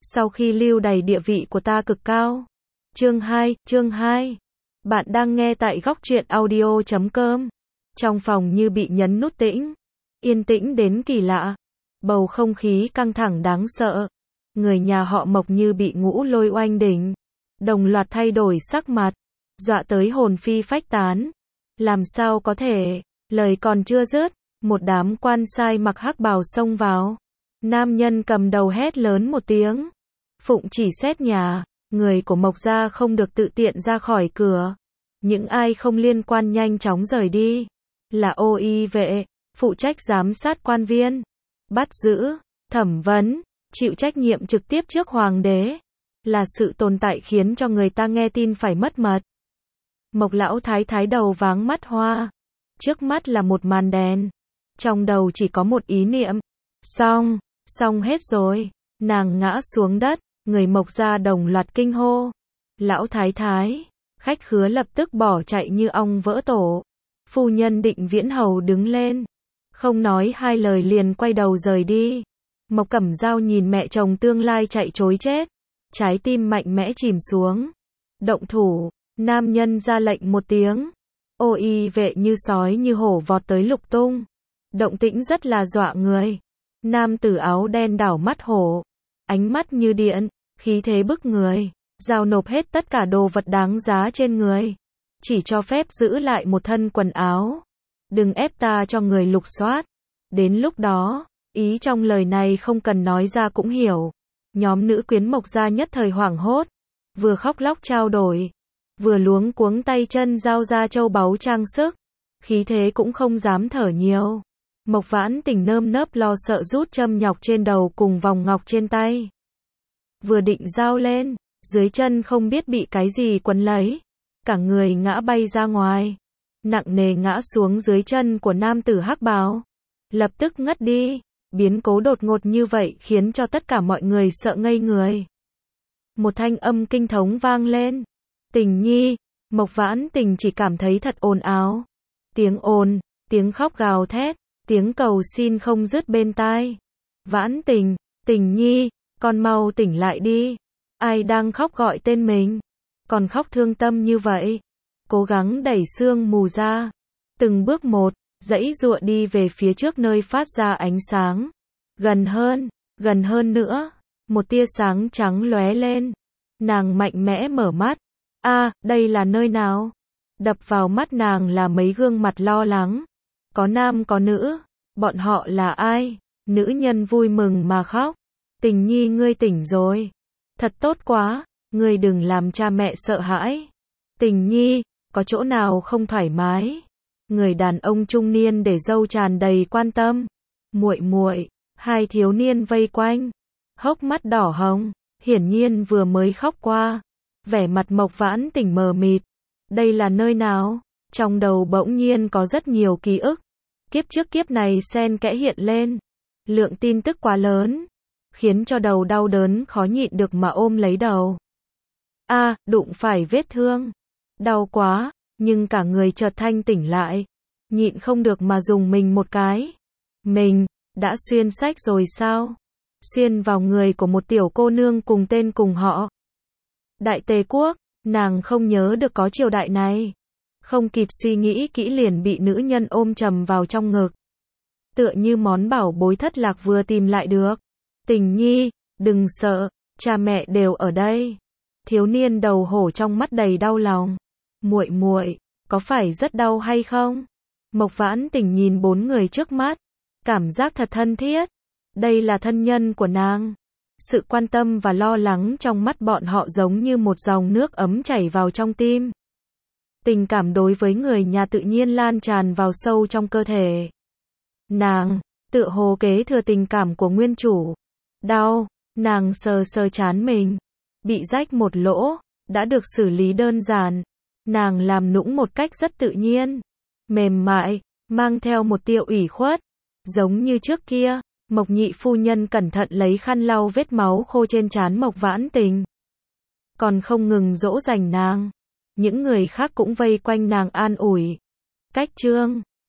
sau khi lưu đày địa vị của ta cực cao. Chương 2. Bạn đang nghe tại góc truyện audio.com. Trong phòng như bị nhấn nút tĩnh. Yên tĩnh đến kỳ lạ. Bầu không khí căng thẳng đáng sợ. Người nhà họ Mộc như bị ngũ lôi oanh đỉnh. Đồng loạt thay đổi sắc mặt. Dọa tới hồn phi phách tán. Làm sao có thể, lời còn chưa dứt, một đám quan sai mặc hắc bào xông vào. Nam nhân cầm đầu hét lớn một tiếng. Phụng chỉ xét nhà, người của Mộc gia không được tự tiện ra khỏi cửa. Những ai không liên quan nhanh chóng rời đi. Là ô y vệ, phụ trách giám sát quan viên, bắt giữ, thẩm vấn, chịu trách nhiệm trực tiếp trước hoàng đế. Là sự tồn tại khiến cho người ta nghe tin phải mất mật. Mộc lão thái thái đầu váng mắt hoa. Trước mắt là một màn đen. Trong đầu chỉ có một ý niệm. Xong hết rồi. Nàng ngã xuống đất, người Mộc gia đồng loạt kinh hô. Lão thái thái, khách khứa lập tức bỏ chạy như ong vỡ tổ. Phu nhân Định Viễn Hầu đứng lên. Không nói hai lời liền quay đầu rời đi. Mộc Cẩm Dao nhìn mẹ chồng tương lai chạy trối chết. Trái tim mạnh mẽ chìm xuống. Động thủ. Nam nhân ra lệnh một tiếng. Ô y vệ như sói như hổ vọt tới lục tung. Động tĩnh rất là dọa người. Nam tử áo đen đảo mắt hổ. Ánh mắt như điện, khí thế bức người. Giao nộp hết tất cả đồ vật đáng giá trên người. Chỉ cho phép giữ lại một thân quần áo. Đừng ép ta cho người lục soát. Đến lúc đó, ý trong lời này không cần nói ra cũng hiểu. Nhóm nữ quyến Mộc gia nhất thời hoảng hốt. Vừa khóc lóc trao đổi. Vừa luống cuống tay chân giao ra châu báu trang sức. Khí thế cũng không dám thở nhiều. Mộc Vãn Tình nơm nớp lo sợ rút châm nhọc trên đầu cùng vòng ngọc trên tay. Vừa định giao lên, dưới chân không biết bị cái gì quấn lấy. Cả người ngã bay ra ngoài. Nặng nề ngã xuống dưới chân của nam tử hắc bào. Lập tức ngất đi. Biến cố đột ngột như vậy khiến cho tất cả mọi người sợ ngây người. Một thanh âm kinh thống vang lên. Tình nhi, Mộc Vãn Tình chỉ cảm thấy thật ồn ào. Tiếng ồn, tiếng khóc gào thét, tiếng cầu xin không dứt bên tai. Vãn Tình, Tình nhi, con mau tỉnh lại đi. Ai đang khóc gọi tên mình? Còn khóc thương tâm như vậy. Cố gắng đẩy sương mù ra. Từng bước một, giãy giụa đi về phía trước nơi phát ra ánh sáng. Gần hơn nữa. Một tia sáng trắng lóe lên. Nàng mạnh mẽ mở mắt. Đây là nơi nào? Đập vào mắt nàng là mấy gương mặt lo lắng. Có nam có nữ. Bọn họ là ai? Nữ nhân vui mừng mà khóc. Tình nhi ngươi tỉnh rồi. Thật tốt quá, ngươi đừng làm cha mẹ sợ hãi. Tình nhi, có chỗ nào không thoải mái? Người đàn ông trung niên để râu tràn đầy quan tâm. Muội, hai thiếu niên vây quanh. Hốc mắt đỏ hồng, hiển nhiên vừa mới khóc qua. Vẻ mặt Mộc Vãn Tình mờ mịt. Đây là nơi nào? Trong đầu bỗng nhiên có rất nhiều ký ức. Kiếp trước kiếp này xen kẽ hiện lên. Lượng tin tức quá lớn. Khiến cho đầu đau đớn khó nhịn được mà ôm lấy đầu. Đụng phải vết thương. Đau quá, nhưng cả người chợt thanh tỉnh lại. Nhịn không được mà dùng mình một cái. Mình, đã xuyên sách rồi sao? Xuyên vào người của một tiểu cô nương cùng tên cùng họ. Đại Tề Quốc, nàng không nhớ được có triều đại này. Không kịp suy nghĩ kỹ liền bị nữ nhân ôm chầm vào trong ngực. Tựa như món bảo bối thất lạc vừa tìm lại được. Tình nhi, đừng sợ, cha mẹ đều ở đây. Thiếu niên đầu hổ trong mắt đầy đau lòng. Muội, có phải rất đau hay không? Mộc Vãn Tình nhìn bốn người trước mắt. Cảm giác thật thân thiết. Đây là thân nhân của nàng. Sự quan tâm và lo lắng trong mắt bọn họ giống như một dòng nước ấm chảy vào trong tim. Tình cảm đối với người nhà tự nhiên lan tràn vào sâu trong cơ thể. Nàng, tựa hồ kế thừa tình cảm của nguyên chủ. Đau, nàng sờ trán mình. Bị rách một lỗ, đã được xử lý đơn giản. Nàng làm nũng một cách rất tự nhiên. Mềm mại, mang theo một tia ủy khuất. Giống như trước kia, Mộc nhị phu nhân cẩn thận lấy khăn lau vết máu khô trên trán Mộc Vãn Tình. Còn không ngừng dỗ dành nàng. Những người khác cũng vây quanh nàng an ủi. Cách chương